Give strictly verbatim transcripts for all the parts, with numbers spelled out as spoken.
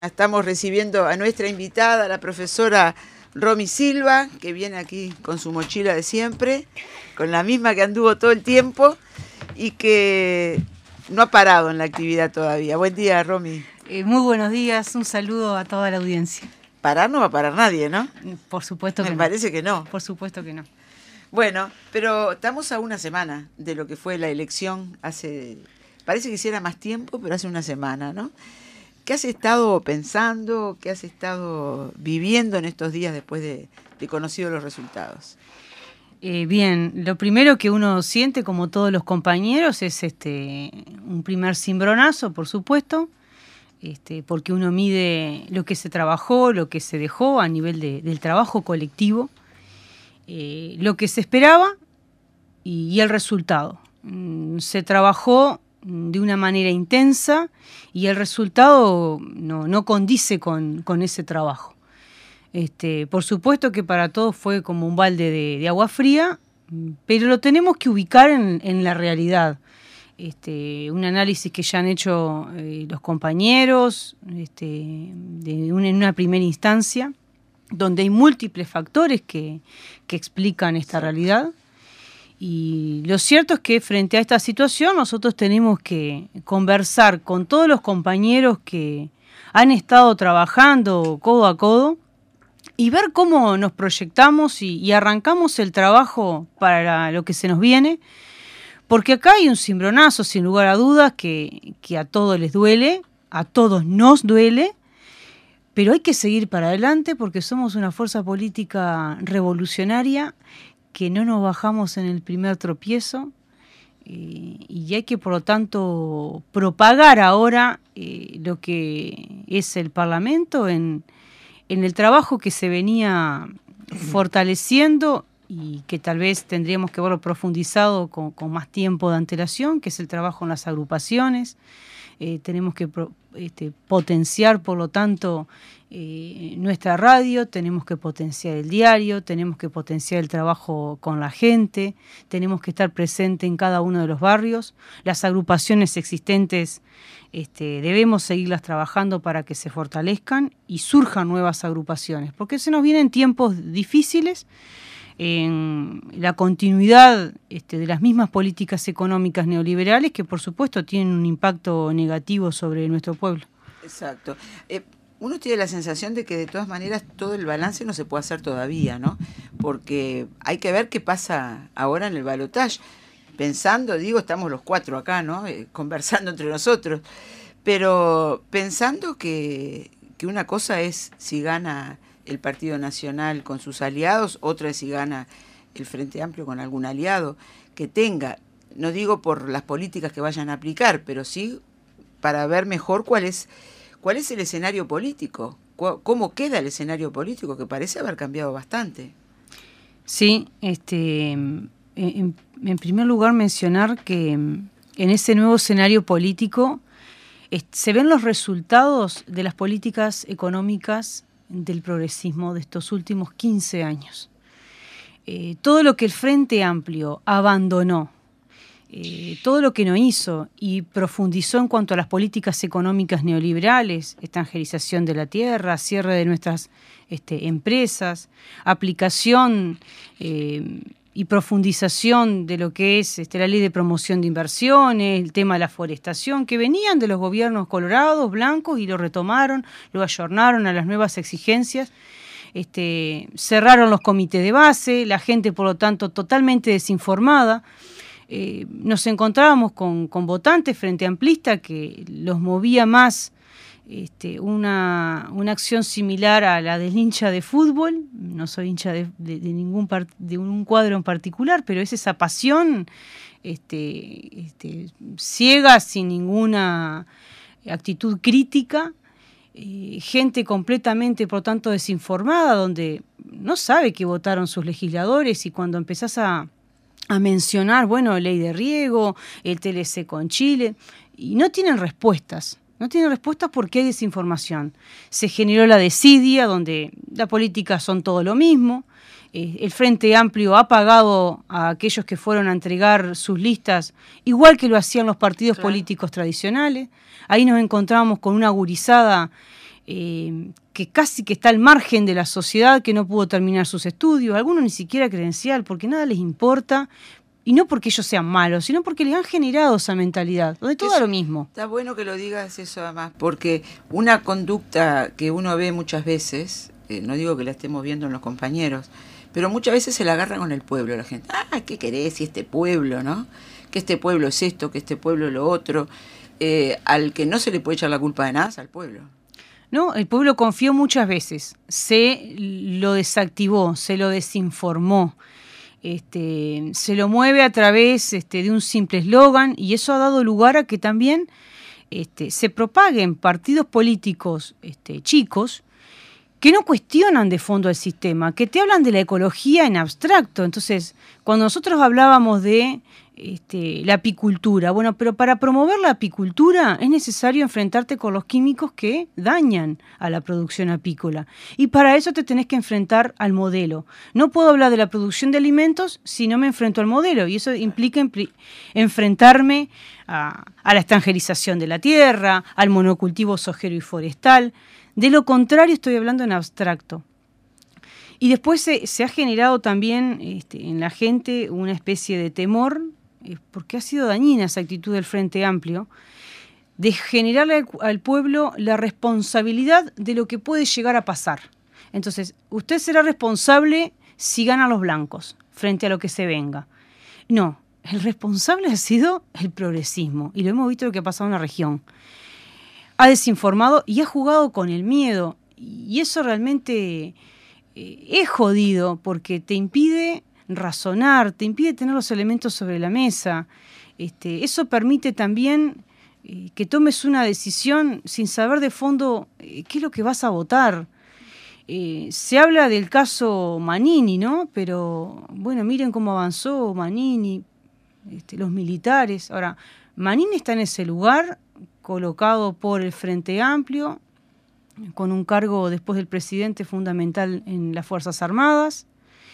Estamos recibiendo a nuestra invitada, la profesora Romy Silva, que viene aquí con su mochila de siempre, con la misma que anduvo todo el tiempo y que no ha parado en la actividad todavía. Buen día, Romy. Eh, muy buenos días, un saludo a toda la audiencia. Parar no va a parar nadie, ¿no? Por supuesto que Me no. parece que no. Por supuesto que no. Bueno, pero estamos a una semana de lo que fue la elección hace, parece que hiciera más tiempo, pero hace una semana, ¿no? ¿Qué has estado pensando, qué has estado viviendo en estos días después de, de conocido los resultados? Eh, bien, lo primero que uno siente, como todos los compañeros, es este un primer cimbronazo, por supuesto, este, porque uno mide lo que se trabajó, lo que se dejó a nivel de, del trabajo colectivo, eh, lo que se esperaba y, y el resultado. Mm, se trabajó de una manera intensa y el resultado no, no condice con, con ese trabajo. Este, por supuesto que para todos fue como un balde de, de agua fría, pero lo tenemos que ubicar en, en la realidad. Este, un análisis que ya han hecho eh, los compañeros este, de una, en una primera instancia, donde hay múltiples factores que, que explican esta realidad. Y lo cierto es que frente a esta situación nosotros tenemos que conversar con todos los compañeros que han estado trabajando codo a codo y ver cómo nos proyectamos y, y arrancamos el trabajo para lo que se nos viene, porque acá hay un cimbronazo, sin lugar a dudas, que, que a todos les duele, a todos nos duele, pero hay que seguir para adelante porque somos una fuerza política revolucionaria que no nos bajamos en el primer tropiezo eh, y hay que, por lo tanto, propagar ahora eh, lo que es el Parlamento en, en el trabajo que se venía fortaleciendo y que tal vez tendríamos que verlo profundizado con, con más tiempo de antelación, que es el trabajo en las agrupaciones. Eh, tenemos que pro, este, potenciar, por lo tanto, eh, nuestra radio, tenemos que potenciar el diario, tenemos que potenciar el trabajo con la gente, tenemos que estar presente en cada uno de los barrios. Las agrupaciones existentes este, debemos seguirlas trabajando para que se fortalezcan y surjan nuevas agrupaciones, porque se nos vienen tiempos difíciles en la continuidad este, de las mismas políticas económicas neoliberales que por supuesto tienen un impacto negativo sobre nuestro pueblo. Exacto. Eh, uno tiene la sensación de que de todas maneras todo el balance no se puede hacer todavía, ¿no? Porque hay que ver qué pasa ahora en el balotaje. Pensando, digo, estamos los cuatro acá, ¿no? Eh, conversando entre nosotros, pero pensando que, que una cosa es si gana el Partido Nacional con sus aliados, otra es si gana el Frente Amplio con algún aliado que tenga, no digo por las políticas que vayan a aplicar, pero sí para ver mejor cuál es, cuál es el escenario político, cómo queda el escenario político, que parece haber cambiado bastante. Sí, este, en, en primer lugar mencionar que en ese nuevo escenario político se ven los resultados de las políticas económicas del progresismo de estos últimos quince años. Eh, todo lo que el Frente Amplio abandonó, eh, todo lo que no hizo y profundizó en cuanto a las políticas económicas neoliberales, extranjerización de la tierra, cierre de nuestras este, empresas, aplicación eh, y profundización de lo que es este, la ley de promoción de inversiones, el tema de la forestación, que venían de los gobiernos colorados, blancos, y lo retomaron, lo ayornaron a las nuevas exigencias, este, cerraron los comités de base, la gente, por lo tanto, totalmente desinformada. Eh, nos encontrábamos con, con votantes frente amplista que los movía más Este, una, una acción similar a la del hincha de fútbol. No soy hincha de, de, de ningún part, de un cuadro en particular, pero es esa pasión este, este, ciega, sin ninguna actitud crítica, eh, gente completamente, por tanto, desinformada, donde no sabe qué votaron sus legisladores, y cuando empezás a, a mencionar, bueno, ley de riego, el T L C con Chile, y no tienen respuestas. No tiene respuestas porque hay desinformación. Se generó la desidia, donde las políticas son todo lo mismo. Eh, el Frente Amplio ha pagado a aquellos que fueron a entregar sus listas, igual que lo hacían los partidos claro. políticos tradicionales. Ahí nos encontramos con una gurizada eh, que casi que está al margen de la sociedad, que no pudo terminar sus estudios, algunos ni siquiera credencial, porque nada les importa, y no porque ellos sean malos, sino porque les han generado esa mentalidad, donde todo es lo mismo. Está bueno que lo digas eso además, porque una conducta que uno ve muchas veces, eh, no digo que la estemos viendo en los compañeros, pero muchas veces se la agarra con el pueblo la gente. Ah, ¿qué querés? Y este pueblo, ¿no? Que este pueblo es esto, que este pueblo es lo otro. Eh, al que no se le puede echar la culpa de nada es al pueblo. No, el pueblo confió muchas veces, se lo desactivó, se lo desinformó. Este, se lo mueve a través este, de un simple eslogan, y eso ha dado lugar a que también este, se propaguen partidos políticos este, chicos que no cuestionan de fondo el sistema, que te hablan de la ecología en abstracto. Entonces, cuando nosotros hablábamos de este, la apicultura, bueno, pero para promover la apicultura es necesario enfrentarte con los químicos que dañan a la producción apícola. Y para eso te tenés que enfrentar al modelo. No puedo hablar de la producción de alimentos si no me enfrento al modelo, y eso implica impli- enfrentarme a, a la extranjerización de la tierra, al monocultivo sojero y forestal. De lo contrario, estoy hablando en abstracto. Y después se, se ha generado también este, en la gente una especie de temor, eh, porque ha sido dañina esa actitud del Frente Amplio, de generarle al, al pueblo la responsabilidad de lo que puede llegar a pasar. Entonces, usted será responsable si ganan los blancos, frente a lo que se venga. No, el responsable ha sido el progresismo, y lo hemos visto lo que ha pasado en la región. Ha desinformado y ha jugado con el miedo, y eso realmente eh, es jodido, porque te impide razonar, te impide tener los elementos sobre la mesa. Este, eso permite también eh, que tomes una decisión sin saber de fondo eh, qué es lo que vas a votar. Eh, se habla del caso Manini, ¿no? Pero bueno, miren cómo avanzó Manini, este, los militares. Ahora, Manini está en ese lugar, colocado por el Frente Amplio, con un cargo después del presidente fundamental en las Fuerzas Armadas.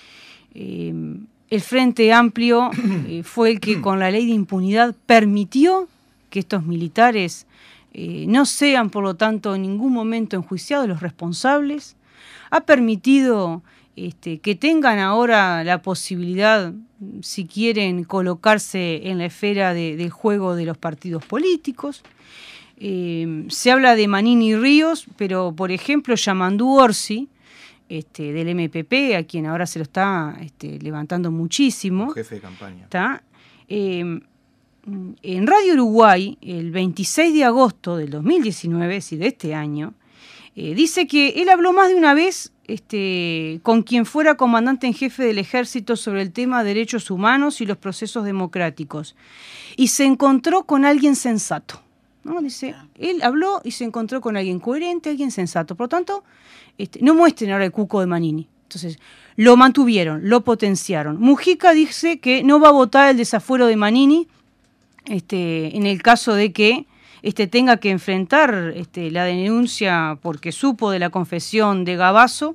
Eh, el Frente Amplio eh, fue el que con la ley de impunidad permitió que estos militares eh, no sean, por lo tanto, en ningún momento enjuiciados los responsables. Ha permitido este, que tengan ahora la posibilidad, si quieren, colocarse en la esfera de, del juego de los partidos políticos. Eh, se habla de Manini y Ríos, pero, por ejemplo, Yamandú Orsi, este, del M P P, a quien ahora se lo está este, levantando muchísimo. Un jefe de campaña. ¿Está? Eh, en Radio Uruguay, el veintiséis de agosto del dos mil diecinueve, es decir, de este año, eh, dice que él habló más de una vez este, con quien fuera comandante en jefe del ejército sobre el tema de derechos humanos y los procesos democráticos, y se encontró con alguien sensato, ¿no? Dice, él habló y se encontró con alguien coherente, alguien sensato. Por lo tanto, este, no muestren ahora el cuco de Manini. Entonces, lo mantuvieron, lo potenciaron. Mujica dice que no va a votar el desafuero de Manini este, en el caso de que este, tenga que enfrentar este, la denuncia porque supo de la confesión de Gavazo,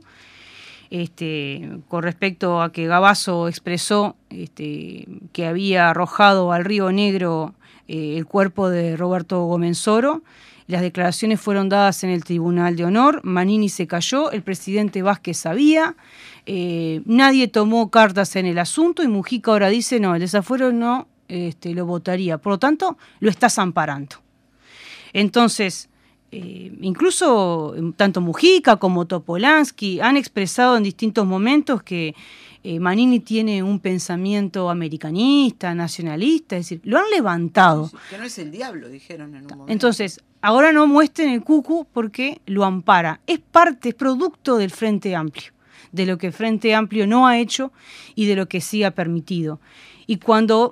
este, con respecto a que Gavazo expresó este, que había arrojado al Río Negro eh, el cuerpo de Roberto Gómez-Soro. Las declaraciones fueron dadas en el Tribunal de Honor, Manini se cayó, el presidente Vázquez sabía, eh, nadie tomó cartas en el asunto, y Mujica ahora dice, no, el desafuero no este, lo votaría, por lo tanto, lo estás amparando. Entonces, eh, incluso tanto Mujica como Topolansky han expresado en distintos momentos que eh, Manini tiene un pensamiento americanista, nacionalista, es decir, lo han levantado. Sí, sí, que no es el diablo, dijeron en un momento. Entonces, ahora no muestren el cucu porque lo ampara. Es parte, es producto del Frente Amplio, de lo que el Frente Amplio no ha hecho y de lo que sí ha permitido. Y cuando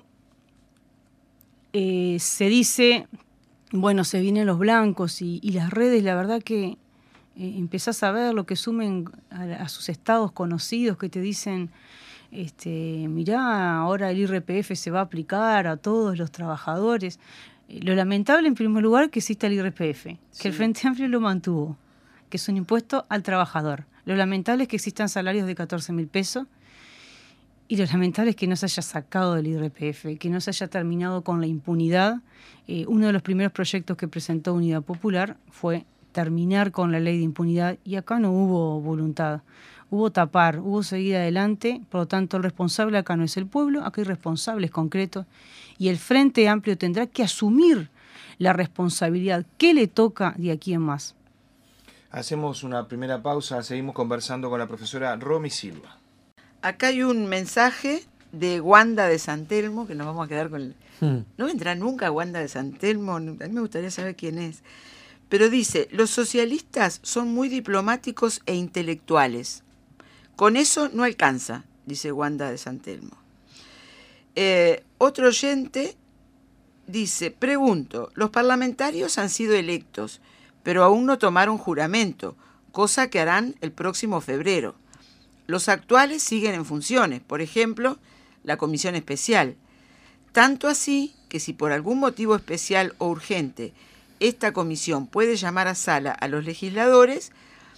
eh, se dice, bueno, se vienen los blancos y, y las redes, la verdad que eh, empezás a ver lo que sumen a, a sus estados conocidos que te dicen, este, mirá, ahora el I R P F se va a aplicar a todos los trabajadores. Lo lamentable, en primer lugar, que exista el I R P F, sí, que el Frente Amplio lo mantuvo, que es un impuesto al trabajador. Lo lamentable es que existan salarios de catorce mil pesos, y lo lamentable es que no se haya sacado del I R P F, que no se haya terminado con la impunidad. Eh, uno de los primeros proyectos que presentó Unidad Popular fue terminar con la ley de impunidad, y acá no hubo voluntad. Hubo tapar, hubo seguir adelante, por lo tanto el responsable acá no es el pueblo, acá hay responsables concretos, y el Frente Amplio tendrá que asumir la responsabilidad que le toca de aquí en más. Hacemos una primera pausa, seguimos conversando con la profesora Romy Silva. Acá hay un mensaje de Wanda de San Telmo, que nos vamos a quedar con... El... Hmm. No vendrá nunca Wanda de San Telmo, a mí me gustaría saber quién es. Pero dice, los socialistas son muy diplomáticos e intelectuales. Con eso no alcanza, dice Wanda de San Telmo. Eh, otro oyente dice, pregunto, los parlamentarios han sido electos, pero aún no tomaron juramento, cosa que harán el próximo febrero. Los actuales siguen en funciones, por ejemplo, la comisión especial. Tanto así que si por algún motivo especial o urgente esta comisión puede llamar a sala a los legisladores,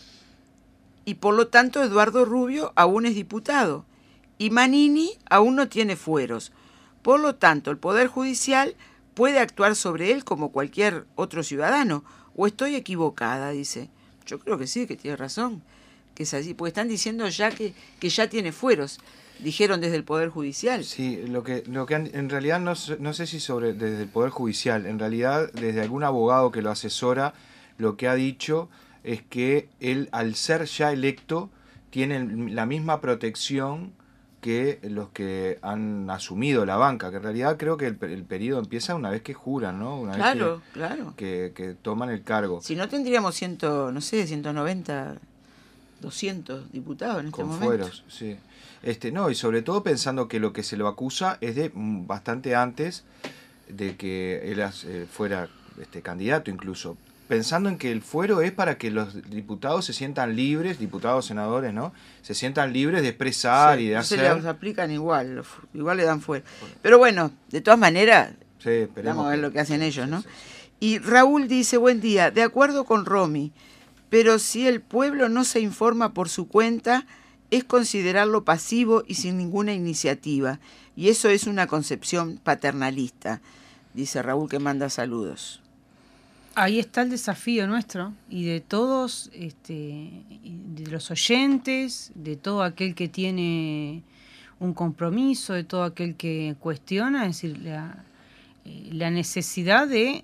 y por lo tanto Eduardo Rubio aún es diputado, y Manini aún no tiene fueros. Por lo tanto, el Poder Judicial puede actuar sobre él como cualquier otro ciudadano. ¿O estoy equivocada?, dice. Yo creo que sí, que tiene razón, que es así, porque están diciendo ya que, que ya tiene fueros, dijeron desde el Poder Judicial. Sí, lo que, lo que han, en realidad no, no sé si sobre desde el Poder Judicial, en realidad desde algún abogado que lo asesora, lo que ha dicho es que él, al ser ya electo, tiene la misma protección que los que han asumido la banca, que en realidad creo que el, el periodo empieza una vez que juran, ¿no? Una claro, vez que, claro. Que, que toman el cargo. Si no tendríamos ciento, no sé, ciento noventa, doscientos diputados en este con momento. Fueros, sí. Este, no, y sobre todo pensando que lo que se lo acusa es de bastante antes de que él eh, fuera este, candidato incluso. Pensando en que el fuero es para que los diputados se sientan libres, diputados, senadores, ¿no? Se sientan libres de expresar sí, y de hacer... Se les aplican igual, igual le dan fuero. Pero bueno, de todas maneras, sí, vamos a ver que... lo que hacen ellos, sí, ¿no? Sí, sí. Y Raúl dice, buen día, de acuerdo con Romy, pero si el pueblo no se informa por su cuenta, es considerarlo pasivo y sin ninguna iniciativa. Y eso es una concepción paternalista, dice Raúl, que manda saludos. Ahí está el desafío nuestro y de todos, este, de los oyentes, de todo aquel que tiene un compromiso, de todo aquel que cuestiona, es decir, la, la necesidad de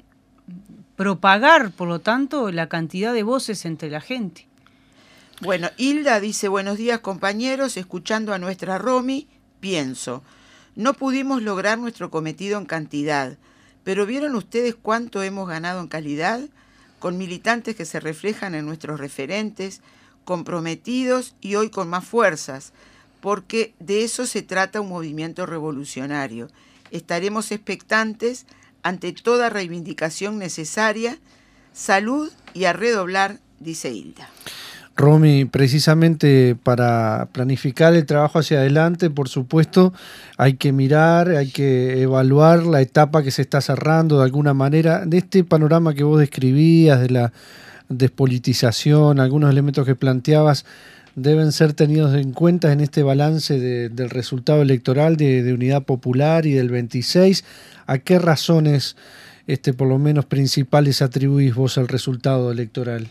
propagar, por lo tanto, la cantidad de voces entre la gente. Bueno, Hilda dice, buenos días compañeros, escuchando a nuestra Romy, pienso, no pudimos lograr nuestro cometido en cantidad, pero ¿vieron ustedes cuánto hemos ganado en calidad? Con militantes que se reflejan en nuestros referentes, comprometidos y hoy con más fuerzas, porque de eso se trata un movimiento revolucionario. Estaremos expectantes ante toda reivindicación necesaria, salud y a redoblar, dice Hilda. Romy, precisamente para planificar el trabajo hacia adelante, por supuesto, hay que mirar, hay que evaluar la etapa que se está cerrando de alguna manera. De este panorama que vos describías, de la despolitización, algunos elementos que planteabas, deben ser tenidos en cuenta en este balance de, del resultado electoral de, de Unidad Popular y del veintiséis. ¿A qué razones, este, por lo menos principales, atribuís vos al resultado electoral?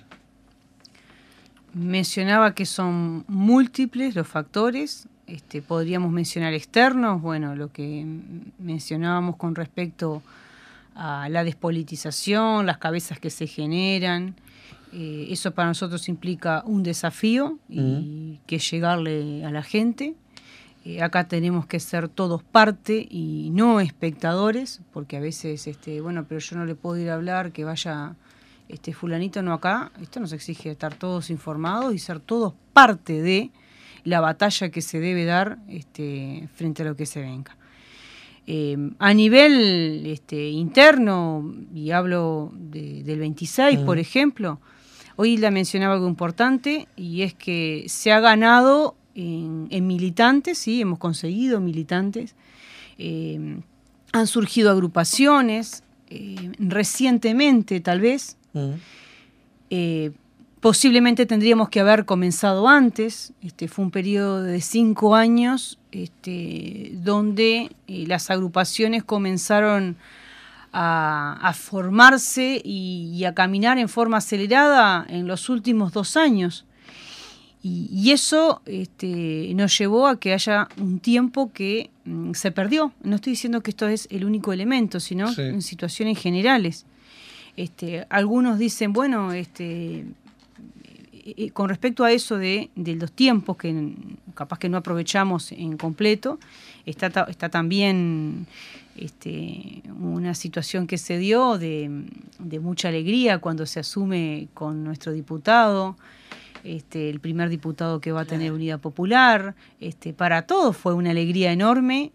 Mencionaba que son múltiples los factores, este, podríamos mencionar externos, bueno, lo que mencionábamos con respecto a la despolitización, las cabezas que se generan, eh, eso para nosotros implica un desafío y uh-huh. que llegarle a la gente. Eh, acá tenemos que ser todos parte y no espectadores, porque a veces, este, bueno, pero yo no le puedo ir a hablar, que vaya... Este fulanito no acá, esto nos exige estar todos informados y ser todos parte de la batalla que se debe dar este, frente a lo que se venga. Eh, a nivel este, interno, y hablo de, del veintiséis, mm. por ejemplo, hoy la mencionaba algo importante, y es que se ha ganado en, en militantes, sí, hemos conseguido militantes, eh, han surgido agrupaciones, eh, recientemente tal vez, Uh-huh. Eh, posiblemente tendríamos que haber comenzado antes. Este, fue un periodo de cinco años este, donde eh, las agrupaciones comenzaron a, a formarse y, y a caminar en forma acelerada en los últimos dos años. Y, y eso este, nos llevó a que haya un tiempo que mm, se perdió. No estoy diciendo que esto es el único elemento, sino sí. en situaciones generales. Este, algunos dicen, bueno, este, eh, con respecto a eso de, de los tiempos, que capaz que no aprovechamos en completo, está, está también este, una situación que se dio de, de mucha alegría cuando se asume con nuestro diputado, Este, el primer diputado que va a tener Unidad Popular. Este, para todos fue una alegría enorme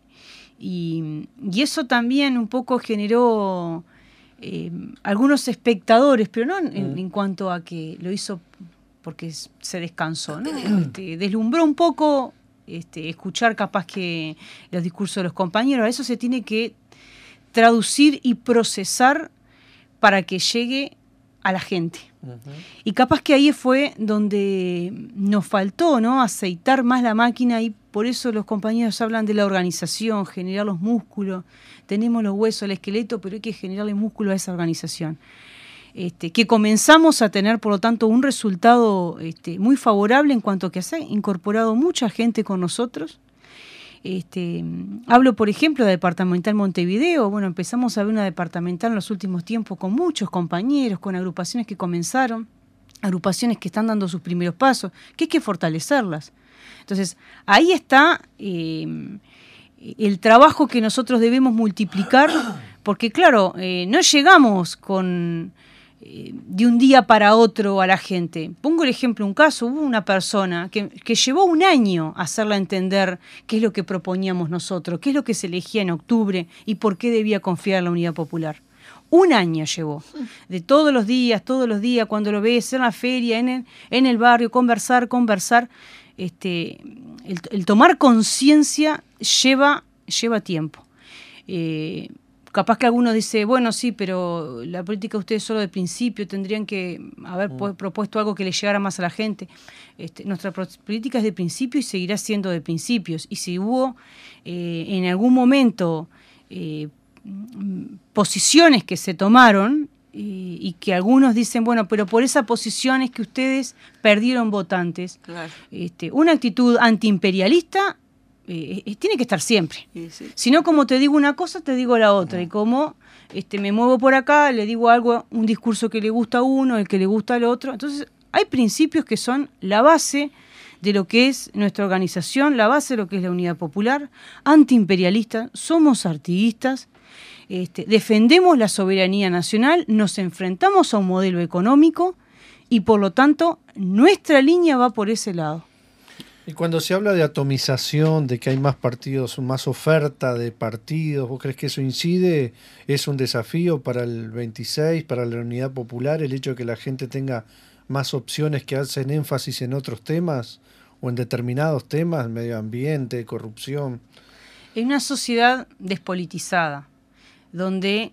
y, y eso también un poco generó eh, algunos espectadores, pero no en, mm. en cuanto a que lo hizo porque se descansó, ¿no? Este, deslumbró un poco este, escuchar capaz que los discursos de los compañeros. A eso se tiene que traducir y procesar para que llegue a la gente. Uh-huh. Y capaz que ahí fue donde nos faltó, ¿no?, aceitar más la máquina, y por eso los compañeros hablan de la organización, generar los músculos. Tenemos los huesos, el esqueleto, pero hay que generarle músculo a esa organización. Este, que comenzamos a tener, por lo tanto, un resultado este, muy favorable en cuanto a que se ha incorporado mucha gente con nosotros. Este, hablo, por ejemplo, de Departamental Montevideo. Bueno, empezamos a ver una departamental en los últimos tiempos con muchos compañeros, con agrupaciones que comenzaron, agrupaciones que están dando sus primeros pasos, que hay que fortalecerlas. Entonces, ahí está eh, el trabajo que nosotros debemos multiplicar, porque claro, eh, no llegamos con... de un día para otro a la gente. Pongo el ejemplo, un caso, hubo una persona que, que llevó un año a hacerla entender qué es lo que proponíamos nosotros, qué es lo que se elegía en octubre y por qué debía confiar en la Unidad Popular. Un año llevó, de todos los días, todos los días, cuando lo ves en la feria, en el, en el barrio, conversar, conversar. Este, el, el tomar conciencia lleva, lleva tiempo. Eh, Capaz que alguno dice, bueno, sí, pero la política de ustedes solo de principio, tendrían que haber mm. propuesto algo que le llegara más a la gente. Este, nuestra política es de principio y seguirá siendo de principios. Y si hubo eh, en algún momento eh, posiciones que se tomaron eh, y que algunos dicen, bueno, pero por esa posición es que ustedes perdieron votantes. Claro. Este, una actitud antiimperialista Eh, tiene que estar siempre. Sí, sí. Si no, como te digo una cosa, te digo la otra. Uh-huh. Y como este, me muevo por acá, le digo algo, un discurso que le gusta a uno, el que le gusta al otro. Entonces, hay principios que son la base de lo que es nuestra organización, la base de lo que es la Unidad Popular, antiimperialista, somos artiguistas, este, defendemos la soberanía nacional, nos enfrentamos a un modelo económico y, por lo tanto, nuestra línea va por ese lado. Y cuando se habla de atomización, de que hay más partidos, más oferta de partidos, ¿vos crees que eso incide? ¿Es un desafío para el veintiséis, para la Unidad Popular, el hecho de que la gente tenga más opciones que hacen énfasis en otros temas o en determinados temas, medio ambiente, corrupción? En una sociedad despolitizada, donde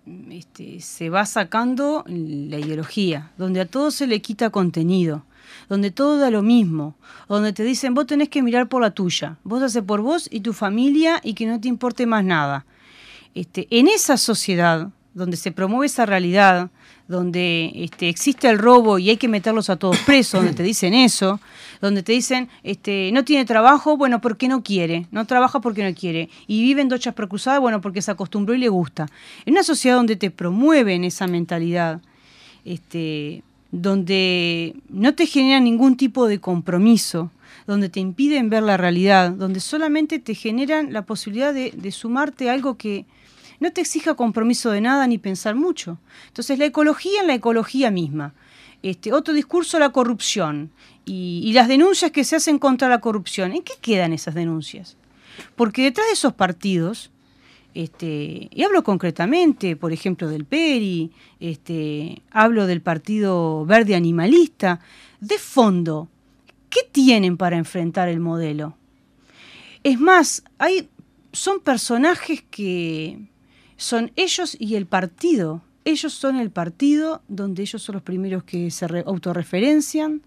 este, se va sacando la ideología, donde a todo se le quita contenido, donde todo da lo mismo, donde te dicen vos tenés que mirar por la tuya, vos haces por vos y tu familia y que no te importe más nada. Este, en esa sociedad donde se promueve esa realidad, donde este, existe el robo y hay que meterlos a todos presos, donde te dicen eso, donde te dicen este, no tiene trabajo, bueno, porque no quiere, no trabaja porque no quiere, y vive en dochas precruzadas, bueno, porque se acostumbró y le gusta. En una sociedad donde te promueven esa mentalidad, este... donde no te generan ningún tipo de compromiso, donde te impiden ver la realidad, donde solamente te generan la posibilidad de, de sumarte a algo que no te exija compromiso de nada ni pensar mucho. Entonces la ecología en la ecología misma. Este, otro discurso, la corrupción y, y las denuncias que se hacen contra la corrupción. ¿En qué quedan esas denuncias? Porque detrás de esos partidos, Este, y hablo concretamente, por ejemplo, del P E R I, este, hablo del Partido Verde Animalista, de fondo, ¿qué tienen para enfrentar el modelo? Es más, hay, son personajes que son ellos y el partido. Ellos son el partido donde ellos son los primeros que se re, autorreferencian,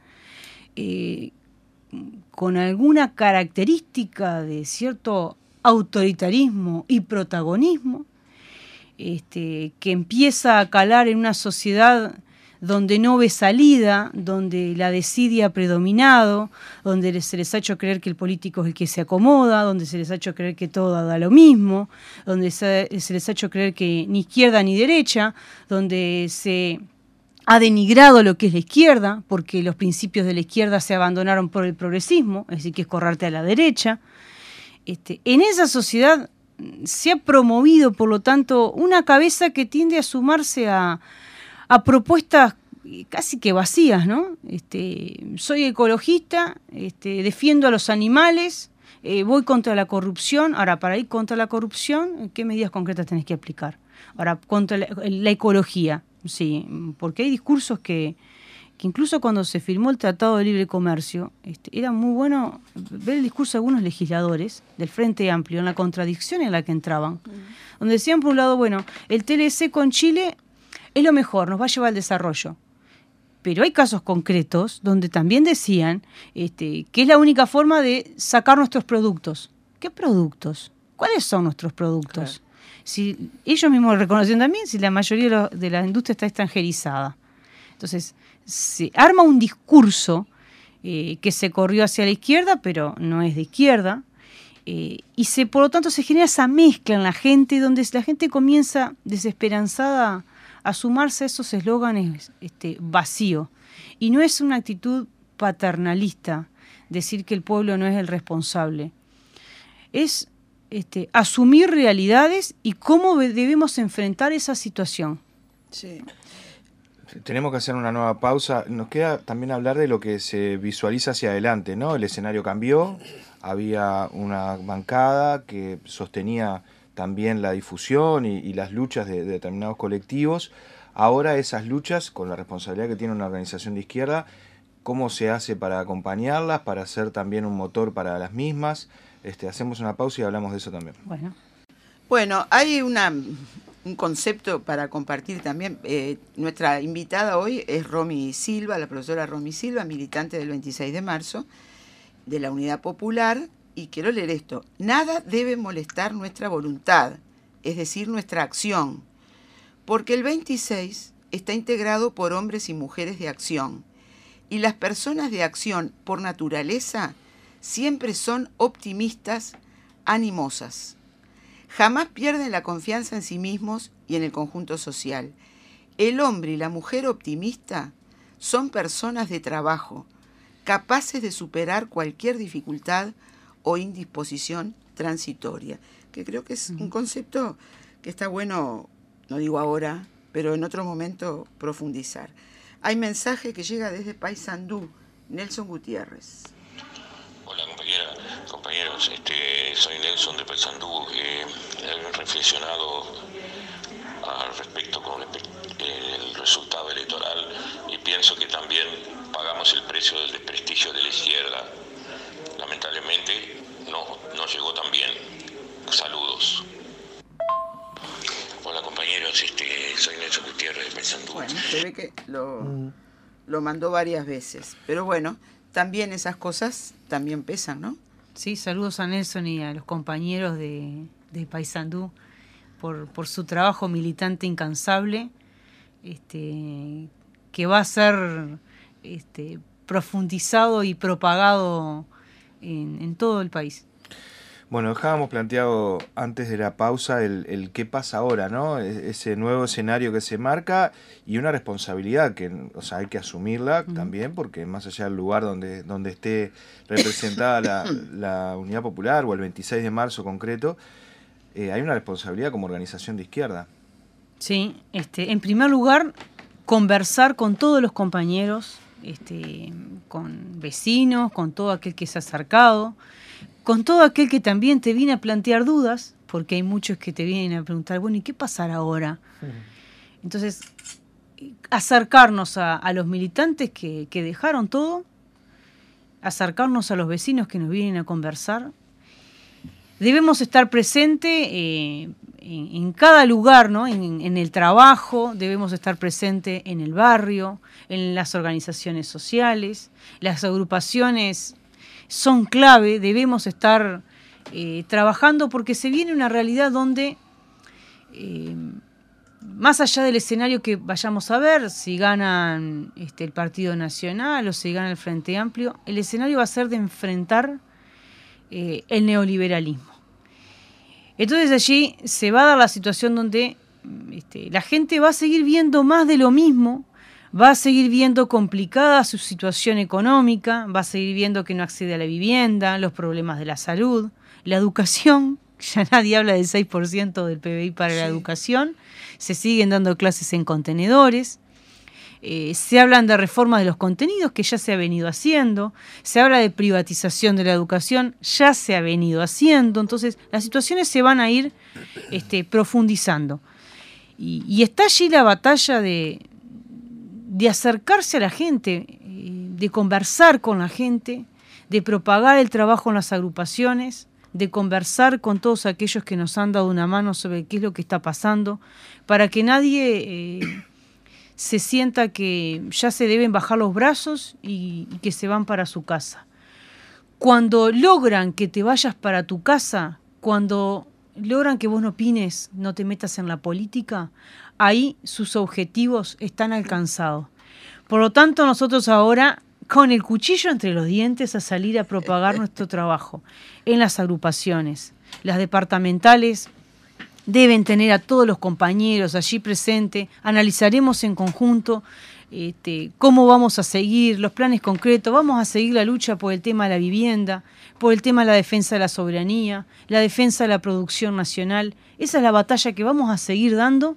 eh, con alguna característica de cierto autoritarismo y protagonismo, este, que empieza a calar en una sociedad donde no ve salida, donde la desidia ha predominado, donde se les ha hecho creer que el político es el que se acomoda, donde se les ha hecho creer que todo da lo mismo, donde se, se les ha hecho creer que ni izquierda ni derecha, donde se ha denigrado lo que es la izquierda, porque los principios de la izquierda se abandonaron por el progresismo, es decir, que es correrte a la derecha. Este, en esa sociedad se ha promovido, por lo tanto, una cabeza que tiende a sumarse a, a propuestas casi que vacías, ¿no? Este, soy ecologista, este, defiendo a los animales, eh, voy contra la corrupción. Ahora, para ir contra la corrupción, ¿qué medidas concretas tenés que aplicar? Ahora, contra la, la ecología, sí, porque hay discursos que, que incluso cuando se firmó el Tratado de Libre Comercio, este, era muy bueno ver el discurso de algunos legisladores del Frente Amplio en la contradicción en la que entraban, mm. donde decían por un lado, bueno, el T L C con Chile es lo mejor, nos va a llevar al desarrollo. Pero hay casos concretos donde también decían este, que es la única forma de sacar nuestros productos. ¿Qué productos? ¿Cuáles son nuestros productos? Claro. Si ellos mismos reconocen también si la mayoría de, lo, de la industria está extranjerizada. Entonces, se arma un discurso eh, que se corrió hacia la izquierda, pero no es de izquierda, eh, y se, por lo tanto se genera esa mezcla en la gente, donde la gente comienza desesperanzada a sumarse a esos eslóganes este, vacíos. Y no es una actitud paternalista decir que el pueblo no es el responsable. Es este, asumir realidades y cómo debemos enfrentar esa situación. Sí. Tenemos que hacer una nueva pausa. Nos queda también hablar de lo que se visualiza hacia adelante, ¿no? El escenario cambió, había una bancada que sostenía también la difusión y, y las luchas de, de determinados colectivos. Ahora esas luchas, con la responsabilidad que tiene una organización de izquierda, ¿cómo se hace para acompañarlas, para ser también un motor para las mismas? Este, hacemos una pausa y hablamos de eso también. Bueno, bueno hay una, un concepto para compartir también. Eh, nuestra invitada hoy es Romy Silva, la profesora Romy Silva, militante del veintiséis de marzo, de la Unidad Popular. Y quiero leer esto. Nada debe molestar nuestra voluntad, es decir, nuestra acción, porque el veintiséis está integrado por hombres y mujeres de acción, y las personas de acción, por naturaleza, siempre son optimistas, animosas. Jamás pierden la confianza en sí mismos y en el conjunto social. El hombre y la mujer optimista son personas de trabajo, capaces de superar cualquier dificultad o indisposición transitoria, que creo que es un concepto que está bueno, no digo ahora, pero en otro momento profundizar. Hay mensaje que llega desde Paysandú, Nelson Gutiérrez. Hola compañera, compañeros, este, soy Nelson de Paysandú. Eh, he reflexionado al respecto con el resultado electoral y pienso que también pagamos el precio del desprestigio de la izquierda. Lamentablemente no, no llegó tan bien. Saludos. Hola compañeros, este, soy Nelson Gutiérrez de Paysandú. Bueno, se ve que lo, lo mandó varias veces, pero bueno, también esas cosas también pesan, ¿no? Sí, saludos a Nelson y a los compañeros de, de Paysandú por, por su trabajo militante incansable, este, que va a ser este, profundizado y propagado En, en todo el país. Bueno, dejábamos planteado antes de la pausa el, el qué pasa ahora, ¿no? Ese nuevo escenario que se marca y una responsabilidad que, o sea, hay que asumirla uh-huh. también, porque más allá del lugar donde, donde esté representada la, la Unidad Popular o el veintiséis de marzo concreto, eh, hay una responsabilidad como organización de izquierda. Sí, este, en primer lugar, conversar con todos los compañeros, Este, con vecinos, con todo aquel que se ha acercado, con todo aquel que también te viene a plantear dudas, porque hay muchos que te vienen a preguntar, bueno, ¿y qué pasará ahora? Sí. Entonces, acercarnos a, a los militantes que, que dejaron todo, acercarnos a los vecinos que nos vienen a conversar. Debemos estar presentes eh, en, en cada lugar, ¿no? En, en el trabajo, debemos estar presentes en el barrio, en las organizaciones sociales. Las agrupaciones son clave, debemos estar eh, trabajando porque se viene una realidad donde eh, más allá del escenario que vayamos a ver, si ganan este, el Partido Nacional o si gana el Frente Amplio, el escenario va a ser de enfrentar eh, el neoliberalismo. Entonces allí se va a dar la situación donde este, la gente va a seguir viendo más de lo mismo, va a seguir viendo complicada su situación económica, va a seguir viendo que no accede a la vivienda, los problemas de la salud, la educación. Ya nadie habla del seis por ciento del P B I para sí. la educación. Se siguen dando clases en contenedores. Eh, se hablan de reforma de los contenidos, que ya se ha venido haciendo. Se habla de privatización de la educación, ya se ha venido haciendo. Entonces, las situaciones se van a ir este, profundizando. Y, y está allí la batalla de, de acercarse a la gente, eh, de conversar con la gente, de propagar el trabajo en las agrupaciones, de conversar con todos aquellos que nos han dado una mano sobre qué es lo que está pasando, para que nadie eh, se sienta que ya se deben bajar los brazos y, y que se van para su casa. Cuando logran que te vayas para tu casa, cuando logran que vos no opines, no te metas en la política, ahí sus objetivos están alcanzados. Por lo tanto, nosotros ahora, con el cuchillo entre los dientes, a salir a propagar nuestro trabajo en las agrupaciones. Las departamentales deben tener a todos los compañeros allí presentes. Analizaremos en conjunto este, cómo vamos a seguir los planes concretos. Vamos a seguir la lucha por el tema de la vivienda, por el tema de la defensa de la soberanía, la defensa de la producción nacional. Esa es la batalla que vamos a seguir dando,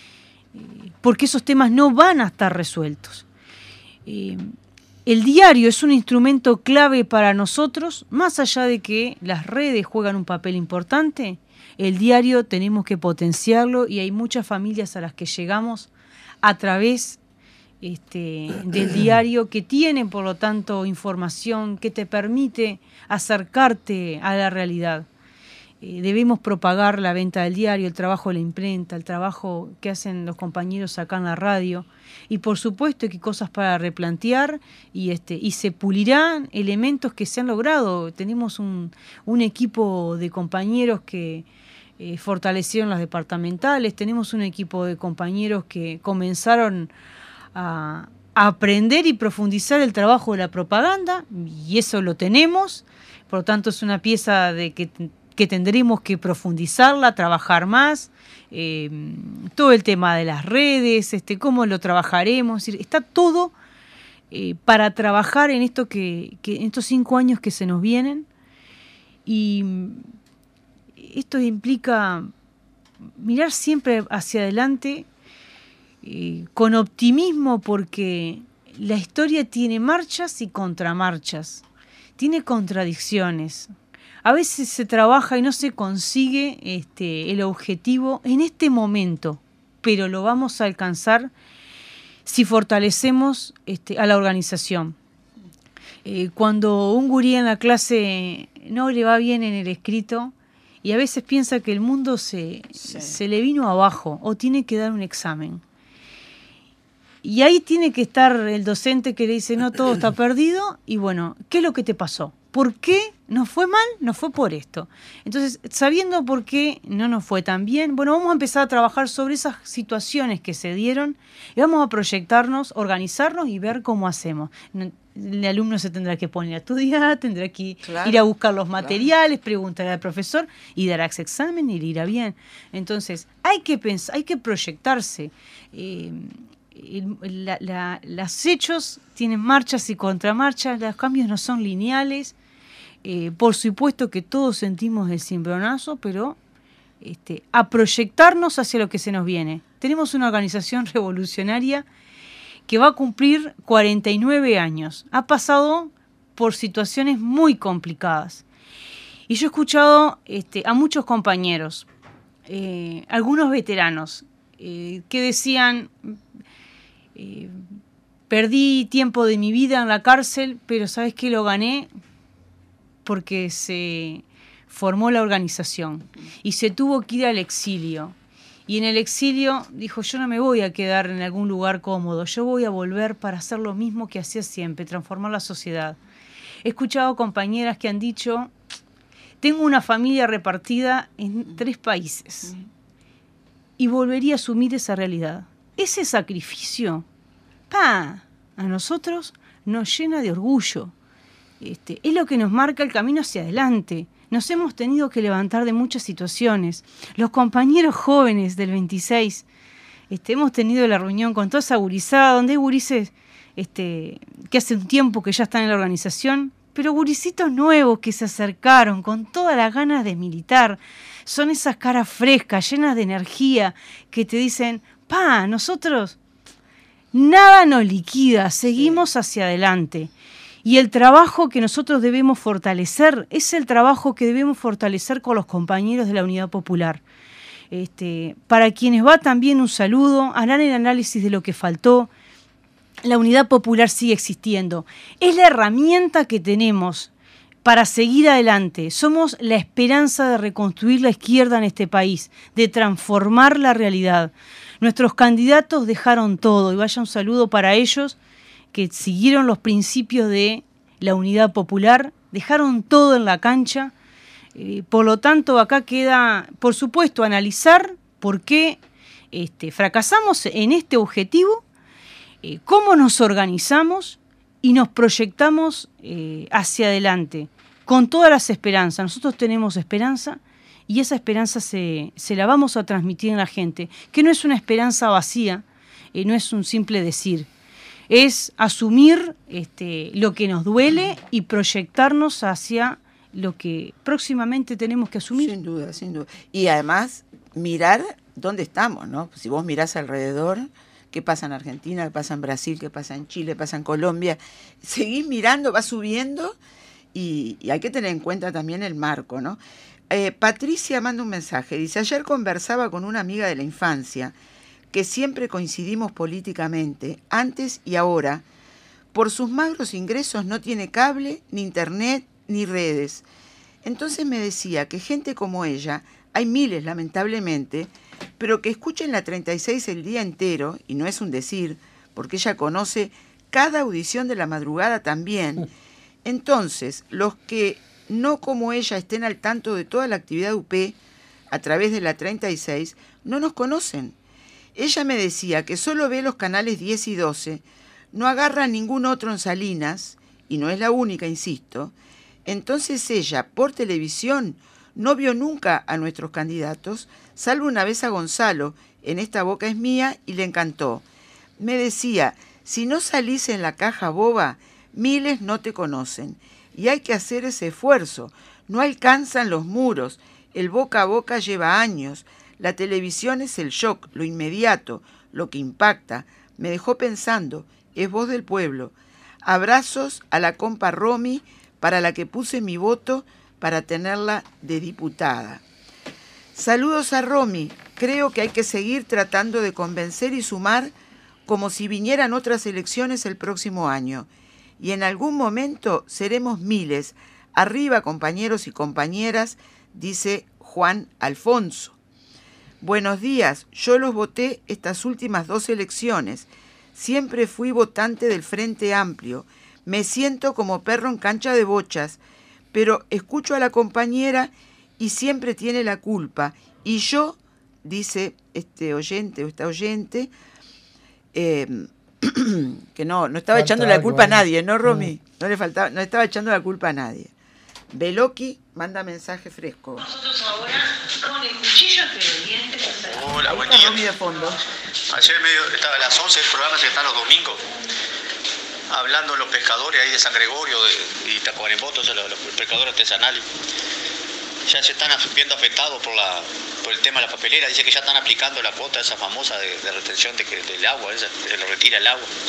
eh, porque esos temas no van a estar resueltos. Eh, El diario es un instrumento clave para nosotros, más allá de que las redes juegan un papel importante, el diario tenemos que potenciarlo y hay muchas familias a las que llegamos a través este, del diario que tienen, por lo tanto, información que te permite acercarte a la realidad. Eh, debemos propagar la venta del diario, el trabajo de la imprenta, el trabajo que hacen los compañeros acá en la radio. Y por supuesto que hay cosas para replantear y, este, y se pulirán elementos que se han logrado. Tenemos un, un equipo de compañeros que eh, fortalecieron las departamentales, tenemos un equipo de compañeros que comenzaron a, a aprender y profundizar el trabajo de la propaganda, y eso lo tenemos. Por lo tanto, es una pieza de que... que tendremos que profundizarla, trabajar más, eh, todo el tema de las redes, este, cómo lo trabajaremos, es decir, está todo eh, para trabajar en esto que, que en estos cinco años que se nos vienen, y esto implica mirar siempre hacia adelante eh, con optimismo, porque la historia tiene marchas y contramarchas, tiene contradicciones. A veces se trabaja y no se consigue este, el objetivo en este momento, pero lo vamos a alcanzar si fortalecemos este, a la organización. Eh, cuando un gurí en la clase no le va bien en el escrito y a veces piensa que el mundo se, sí. se le vino abajo o tiene que dar un examen. Y ahí tiene que estar el docente que le dice, no, todo está perdido, y bueno, ¿qué es lo que te pasó? ¿Por qué nos fue mal? Nos fue por esto. Entonces, sabiendo por qué no nos fue tan bien, bueno, vamos a empezar a trabajar sobre esas situaciones que se dieron y vamos a proyectarnos, organizarnos y ver cómo hacemos. El alumno se tendrá que poner a estudiar, tendrá que claro, ir a buscar los materiales, claro. preguntar al profesor y dará ese examen y le irá bien. Entonces, hay que pensar, hay que proyectarse. Eh, El, la, la, los hechos tienen marchas y contramarchas, los cambios no son lineales. Eh, por supuesto que todos sentimos el cimbronazo, pero este, a proyectarnos hacia lo que se nos viene. Tenemos una organización revolucionaria que va a cumplir cuarenta y nueve años. Ha pasado por situaciones muy complicadas. Y yo he escuchado este, a muchos compañeros, eh, algunos veteranos, eh, que decían... Eh, perdí tiempo de mi vida en la cárcel, pero ¿sabes qué? Lo gané porque se formó la organización y se tuvo que ir al exilio. Y en el exilio dijo, yo no me voy a quedar en algún lugar cómodo, yo voy a volver para hacer lo mismo que hacía siempre, transformar la sociedad. He escuchado compañeras que han dicho, tengo una familia repartida en tres países. y volvería a asumir esa realidad. Ese sacrificio, pa, a nosotros nos llena de orgullo. Este, es lo que nos marca el camino hacia adelante. Nos hemos tenido que levantar de muchas situaciones. Los compañeros jóvenes del veintiséis, este, hemos tenido la reunión con toda esa gurizada, donde hay gurises este, que hace un tiempo que ya están en la organización, pero guricitos nuevos que se acercaron con todas las ganas de militar. Son esas caras frescas, llenas de energía, que te dicen, pa, nosotros nada nos liquida, seguimos hacia adelante. Y el trabajo que nosotros debemos fortalecer es el trabajo que debemos fortalecer con los compañeros de la Unidad Popular. Este, para quienes va también un saludo, harán el análisis de lo que faltó. La Unidad Popular sigue existiendo. Es la herramienta que tenemos para seguir adelante. Somos la esperanza de reconstruir la izquierda en este país, de transformar la realidad. Nuestros candidatos dejaron todo, y vaya un saludo para ellos, que siguieron los principios de la Unidad Popular, dejaron todo en la cancha. Eh, por lo tanto, acá queda, por supuesto, analizar por qué este, fracasamos en este objetivo, eh, cómo nos organizamos y nos proyectamos eh, hacia adelante, con todas las esperanzas. Nosotros tenemos esperanza y esa esperanza se, se la vamos a transmitir a la gente, que no es una esperanza vacía, eh, no es un simple decir. Es asumir este, lo que nos duele y proyectarnos hacia lo que próximamente tenemos que asumir. Sin duda, sin duda. Y además, mirar dónde estamos, ¿no? Si vos mirás alrededor, qué pasa en Argentina, qué pasa en Brasil, qué pasa en Chile, qué pasa en Colombia, seguís mirando, va subiendo y, y hay que tener en cuenta también el marco, ¿no? Eh, Patricia manda un mensaje, dice, ayer conversaba con una amiga de la infancia que siempre coincidimos políticamente, antes y ahora. Por sus magros ingresos no tiene cable, ni internet, ni redes. Entonces me decía que gente como ella, hay miles lamentablemente, pero que escuchen la treinta y seis el día entero, y no es un decir, porque ella conoce cada audición de la madrugada también. Entonces, los que no como ella estén al tanto de toda la actividad U P a través de la treinta y seis, no nos conocen. Ella me decía que solo ve los canales diez y doce, no agarra ningún otro en Salinas, y no es la única, insisto. Entonces ella, por televisión, no vio nunca a nuestros candidatos, salvo una vez a Gonzalo, en Esta Boca es Mía, y le encantó. Me decía, si no salís en la caja boba, miles no te conocen, y hay que hacer ese esfuerzo. No alcanzan los muros, el boca a boca lleva años. La televisión es el shock, lo inmediato, lo que impacta. Me dejó pensando, es voz del pueblo. Abrazos a la compa Romy, para la que puse mi voto para tenerla de diputada. Saludos a Romy. Creo que hay que seguir tratando de convencer y sumar como si vinieran otras elecciones el próximo año. Y en algún momento seremos miles. Arriba, compañeros y compañeras, dice Juan Alfonso. Buenos días, yo los voté estas últimas dos elecciones. Siempre fui votante del Frente Amplio. Me siento como perro en cancha de bochas, pero escucho a la compañera y siempre tiene la culpa. Y yo, dice este oyente o esta oyente, eh, que no, no estaba Falta echando la algo culpa a ahí. nadie, ¿no, Romy? No le faltaba, no estaba echando la culpa a nadie. Beloki manda mensaje fresco. Nosotros ahora con el cuchillo entre los dientes. Hola, buen Ahí está día. Romy de fondo. Ayer medio, estaba a las once el programa que están los domingos, hablando de los pescadores ahí de San Gregorio de, y Tacuarembó, los, los pescadores artesanales. Ya se están viendo afectados por, la, por el tema de la papelera. Dice que ya están aplicando la cuota esa famosa de, de retención de que, del agua, esa, que se le retira el agua.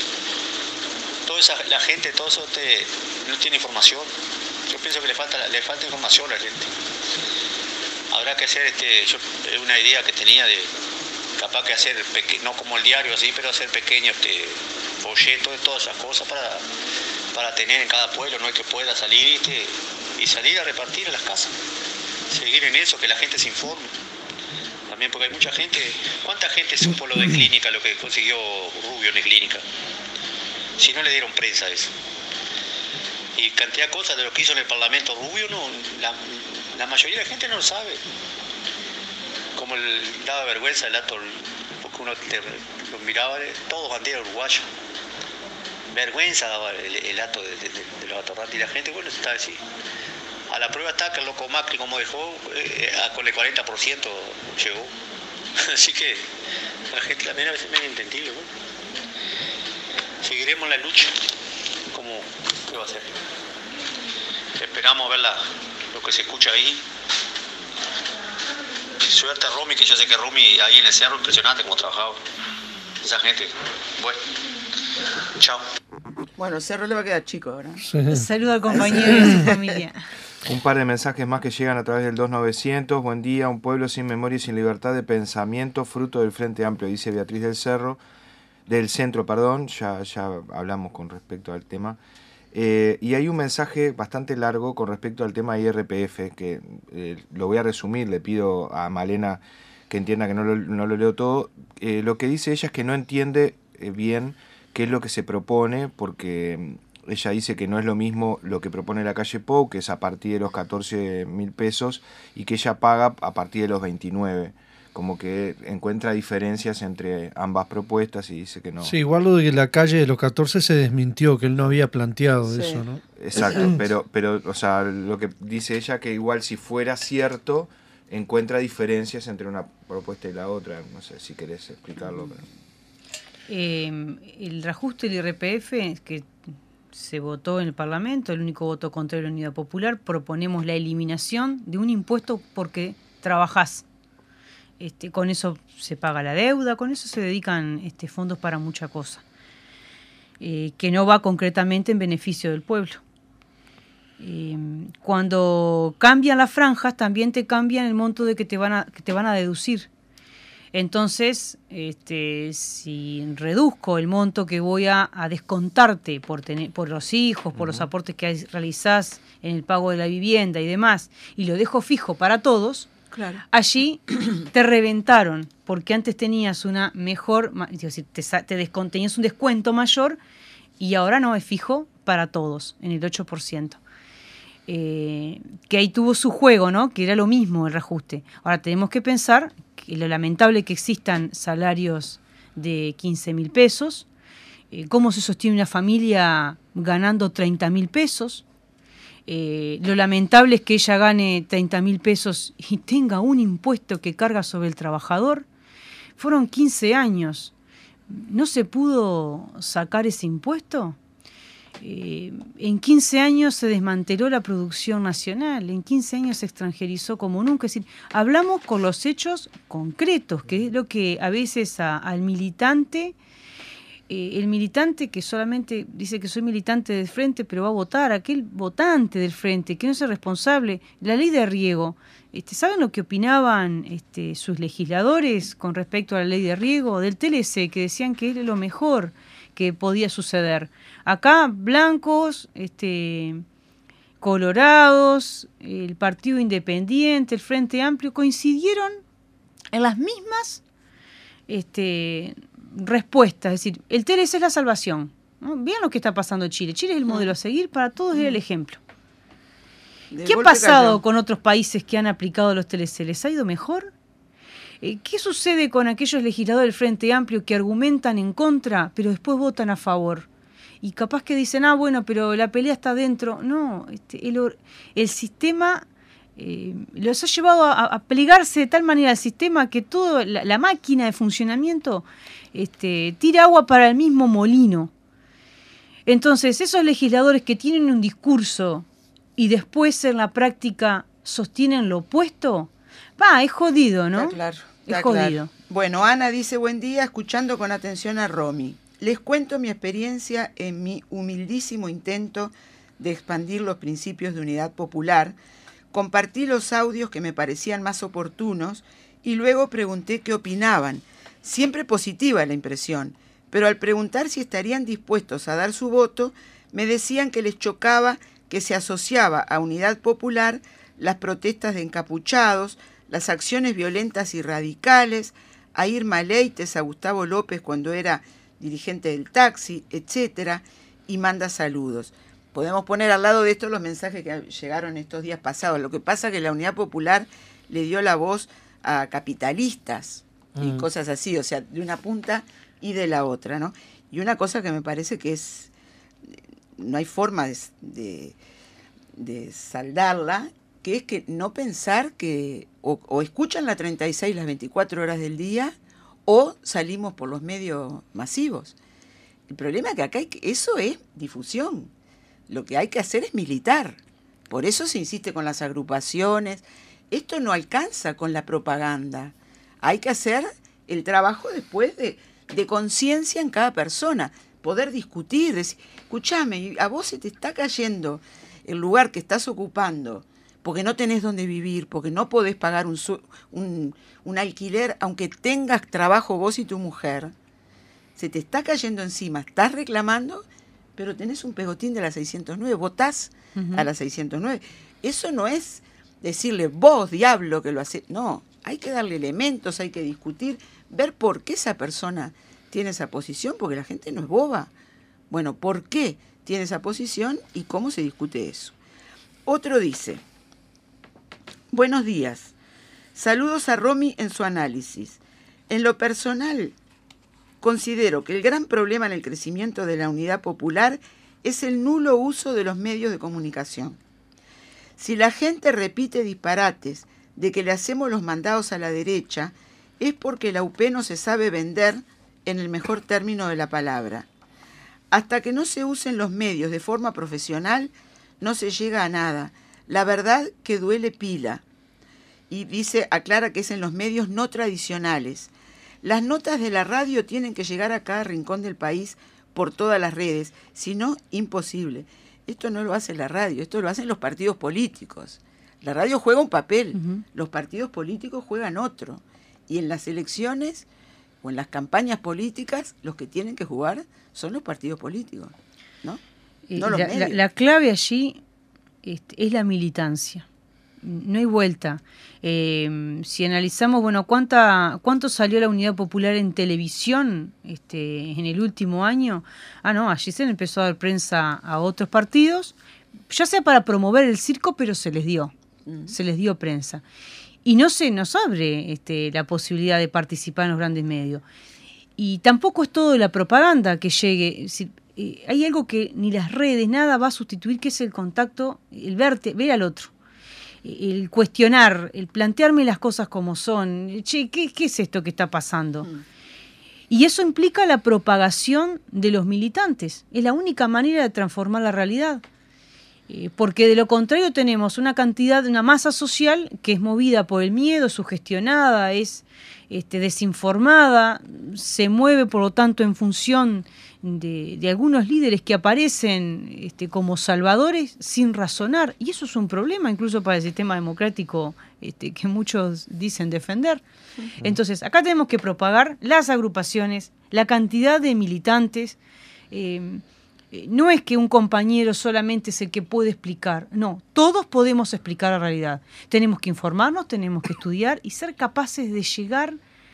Toda esa, la gente, todo eso te, no tiene información. Yo pienso que le falta, le falta información a la gente. Habrá que hacer, este, yo, una idea que tenía de capaz que hacer, peque, no como el diario así, pero hacer pequeños este, folletos de todas esas cosas para, para tener en cada pueblo, no es que pueda salir este, y salir a repartir en las casas. Seguir en eso, que la gente se informe. También porque hay mucha gente, ¿cuánta gente supo lo de clínica, lo que consiguió Rubio en clínica? Si no le dieron prensa a eso. Y cantidad de cosas de lo que hizo en el Parlamento Rubio, no, la, la mayoría de la gente no lo sabe. Como como el, daba vergüenza el acto, porque uno te, lo miraba, todos banderas uruguayas. Vergüenza daba el, el acto de, de, de los atorrantes y la gente, bueno, está así. A la prueba está que el loco Macri, como dejó, eh, con el cuarenta por ciento llegó. Así que la gente también a veces me ha entendido, ¿no? Seguiremos la lucha, como qué va a ser. Esperamos ver la, lo que se escucha ahí. Suerte a Romy, que yo sé que Romy ahí en el cerro, impresionante como trabajaba. Esa gente, bueno, chao. Bueno, Cerro le va a quedar chico ahora. Sí. Saludo al compañero y a su familia. Un par de mensajes más que llegan a través del dos novecientos. Buen día, un pueblo sin memoria y sin libertad de pensamiento, fruto del Frente Amplio, dice Beatriz del Cerro, del Centro, perdón, ya, ya hablamos con respecto al tema. Eh, y hay un mensaje bastante largo con respecto al tema I R P F, que eh, lo voy a resumir, le pido a Malena que entienda que no lo, no lo leo todo. Eh, lo que dice ella es que no entiende eh, bien qué es lo que se propone, porque ella dice que no es lo mismo lo que propone la calle Pou, que es a partir de los catorce mil pesos, y que ella paga a partir de los veintinueve. Como que encuentra diferencias entre ambas propuestas y dice que no. Sí, igual lo de que la calle de los catorce se desmintió, que él no había planteado Sí. eso, ¿no? Exacto, pero, pero, o sea, lo que dice ella que igual si fuera cierto, encuentra diferencias entre una propuesta y la otra. No sé si querés explicarlo. Pero... Eh, el reajuste del I R P F que se votó en el Parlamento, el único voto contrario de la Unidad Popular, proponemos la eliminación de un impuesto porque trabajás. Este, con eso se paga la deuda, con eso se dedican este, fondos para mucha cosa, eh, que no va concretamente en beneficio del pueblo. Eh, cuando cambian las franjas, también te cambian el monto de que te van a, que te van a deducir. Entonces, este, si reduzco el monto que voy a, a descontarte por tener, por los hijos, por uh-huh. los aportes que realizás en el pago de la vivienda y demás, y lo dejo fijo para todos, claro. allí te reventaron, porque antes tenías una mejor, es decir, te, te descont, tenías un descuento mayor, y ahora no, es fijo para todos, en el ocho por ciento. Eh, que ahí tuvo su juego, ¿no? Que era lo mismo el reajuste. Ahora tenemos que pensar que lo lamentable que existan salarios de quince mil pesos, eh, cómo se sostiene una familia ganando treinta mil pesos, eh, lo lamentable es que ella gane treinta mil pesos y tenga un impuesto que carga sobre el trabajador. Fueron quince años, ¿no se pudo sacar ese impuesto? Eh, en quince años se desmanteló la producción nacional, en quince años se extranjerizó como nunca. Es decir, hablamos con los hechos concretos, que es lo que a veces a, al militante, eh, el militante que solamente dice que soy militante del Frente, pero va a votar, aquel votante del Frente, que no es el responsable, la ley de riego. Este, ¿Saben lo que opinaban este, sus legisladores con respecto a la ley de riego? Del T L C, que decían que era lo mejor que podía suceder. Acá, blancos, este, colorados, el Partido Independiente, el Frente Amplio, coincidieron en las mismas este, respuestas. Es decir, el T L C es la salvación, ¿no? Vean lo que está pasando en Chile. Chile es el modelo a seguir, para todos era el ejemplo. De ¿Qué ha pasado cayó. con otros países que han aplicado los T L C? ¿Les ha ido mejor? ¿Qué sucede con aquellos legisladores del Frente Amplio que argumentan en contra, pero después votan a favor? Y capaz que dicen, ah, bueno, pero la pelea está dentro. No, este, el, el sistema eh, los ha llevado a, a plegarse de tal manera al sistema que toda la, la máquina de funcionamiento este, tira agua para el mismo molino. Entonces, esos legisladores que tienen un discurso y después en la práctica sostienen lo opuesto, va, es jodido, ¿no? Está claro. Está es jodido. Claro. Bueno, Ana dice, buen día, escuchando con atención a Romy. Les cuento mi experiencia en mi humildísimo intento de expandir los principios de unidad popular. Compartí los audios que me parecían más oportunos y luego pregunté qué opinaban. Siempre positiva la impresión, pero al preguntar si estarían dispuestos a dar su voto, me decían que les chocaba que se asociaba a unidad popular las protestas de encapuchados, las acciones violentas y radicales, a Irma Leites, a Gustavo López cuando era dirigente del taxi, etcétera, y manda saludos. Podemos poner al lado de esto los mensajes que llegaron estos días pasados. Lo que pasa es que la Unidad Popular le dio la voz a capitalistas y Mm. cosas así, o sea, de una punta y de la otra, ¿no? Y una cosa que me parece que es, no hay forma de, de, de saldarla, que es que no pensar que o, o escuchan la treinta y seis las veinticuatro horas del día o salimos por los medios masivos. El problema es que acá hay que, eso es difusión. Lo que hay que hacer es militar. Por eso se insiste con las agrupaciones. Esto no alcanza con la propaganda. Hay que hacer el trabajo después de, de conciencia en cada persona. Poder discutir, decir, escúchame, a vos se te está cayendo el lugar que estás ocupando porque no tenés dónde vivir, porque no podés pagar un, un, un alquiler, aunque tengas trabajo vos y tu mujer. Se te está cayendo encima, estás reclamando, pero tenés un pegotín de la seiscientos nueve, votás uh-huh. a la seiscientos nueve. Eso no es decirle, vos, diablo, que lo haces. No, hay que darle elementos, hay que discutir, ver por qué esa persona tiene esa posición, porque la gente no es boba. Bueno, ¿por qué tiene esa posición y cómo se discute eso? Otro dice, buenos días, saludos a Romy en su análisis. En lo personal, considero que el gran problema en el crecimiento de la unidad popular es el nulo uso de los medios de comunicación. Si la gente repite disparates de que le hacemos los mandados a la derecha, es porque la U P no se sabe vender en el mejor término de la palabra. Hasta que no se usen los medios de forma profesional, no se llega a nada. La verdad que duele pila. Y dice, aclara que es en los medios no tradicionales. Las notas de la radio tienen que llegar a cada rincón del país por todas las redes, si no, imposible. Esto no lo hace la radio, esto lo hacen los partidos políticos. La radio juega un papel, uh-huh. los partidos políticos juegan otro. Y en las elecciones o en las campañas políticas, los que tienen que jugar son los partidos políticos, ¿no? No los la, medios. La, la clave allí este, es la militancia. No hay vuelta. Eh, si analizamos, bueno, ¿cuánta, ¿cuánto salió la Unidad Popular en televisión este, en el último año? Ah, no, allí se le empezó a dar prensa a otros partidos, ya sea para promover el circo, pero se les dio, mm. se les dio prensa. Y no se nos abre este, la posibilidad de participar en los grandes medios. Y tampoco es todo la propaganda que llegue. Es decir, eh, hay algo que ni las redes, nada va a sustituir, que es el contacto, el verte, ver al otro. El cuestionar, el plantearme las cosas como son. Che, ¿qué, qué es esto que está pasando? Mm. Y eso implica la propagación de los militantes. Es la única manera de transformar la realidad. Eh, porque de lo contrario tenemos una cantidad, una masa social que es movida por el miedo, sugestionada, es este, desinformada, se mueve por lo tanto en función de, de algunos líderes que aparecen este, como salvadores sin razonar. Y eso es un problema incluso para el sistema democrático este, que muchos dicen defender. Uh-huh. Entonces, acá tenemos que propagar las agrupaciones, la cantidad de militantes. Eh, No es que un compañero solamente es el que puede explicar, no, todos podemos explicar la realidad. Tenemos que informarnos, tenemos que estudiar y ser capaces de llegar,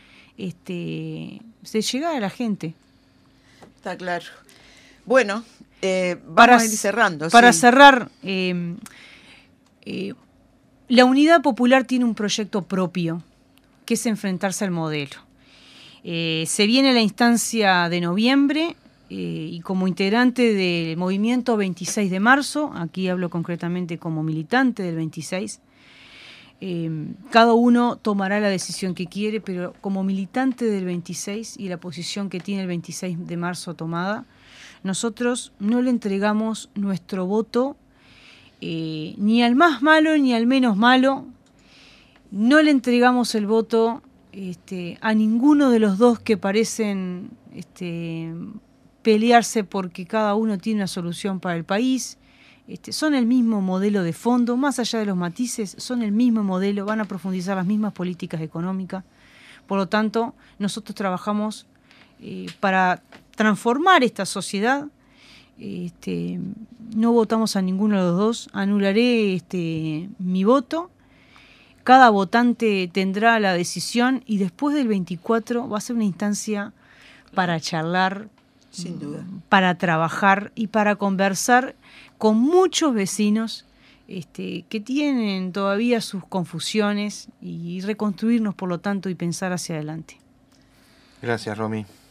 este, de llegar a la gente. Está claro. Bueno, eh, vamos para, a ir cerrando. Para sí. cerrar, eh, eh, la Unidad Popular tiene un proyecto propio, que es enfrentarse al modelo. Eh, se viene la instancia de noviembre. Eh, y como integrante del movimiento veintiséis de marzo, aquí hablo concretamente como militante del veintiséis, eh, cada uno tomará la decisión que quiere, pero como militante del veintiséis y la posición que tiene el veintiséis de marzo tomada, nosotros no le entregamos nuestro voto eh, ni al más malo ni al menos malo, no le entregamos el voto este, a ninguno de los dos que parecen Este, pelearse porque cada uno tiene una solución para el país. Este, son el mismo modelo de fondo, más allá de los matices, son el mismo modelo, van a profundizar las mismas políticas económicas. Por lo tanto, nosotros trabajamos eh, para transformar esta sociedad. Este, no votamos a ninguno de los dos, anularé este, mi voto. Cada votante tendrá la decisión y después del veinticuatro va a ser una instancia para charlar, sin duda, para trabajar y para conversar con muchos vecinos este, que tienen todavía sus confusiones y reconstruirnos, por lo tanto, y pensar hacia adelante. Gracias, Romy.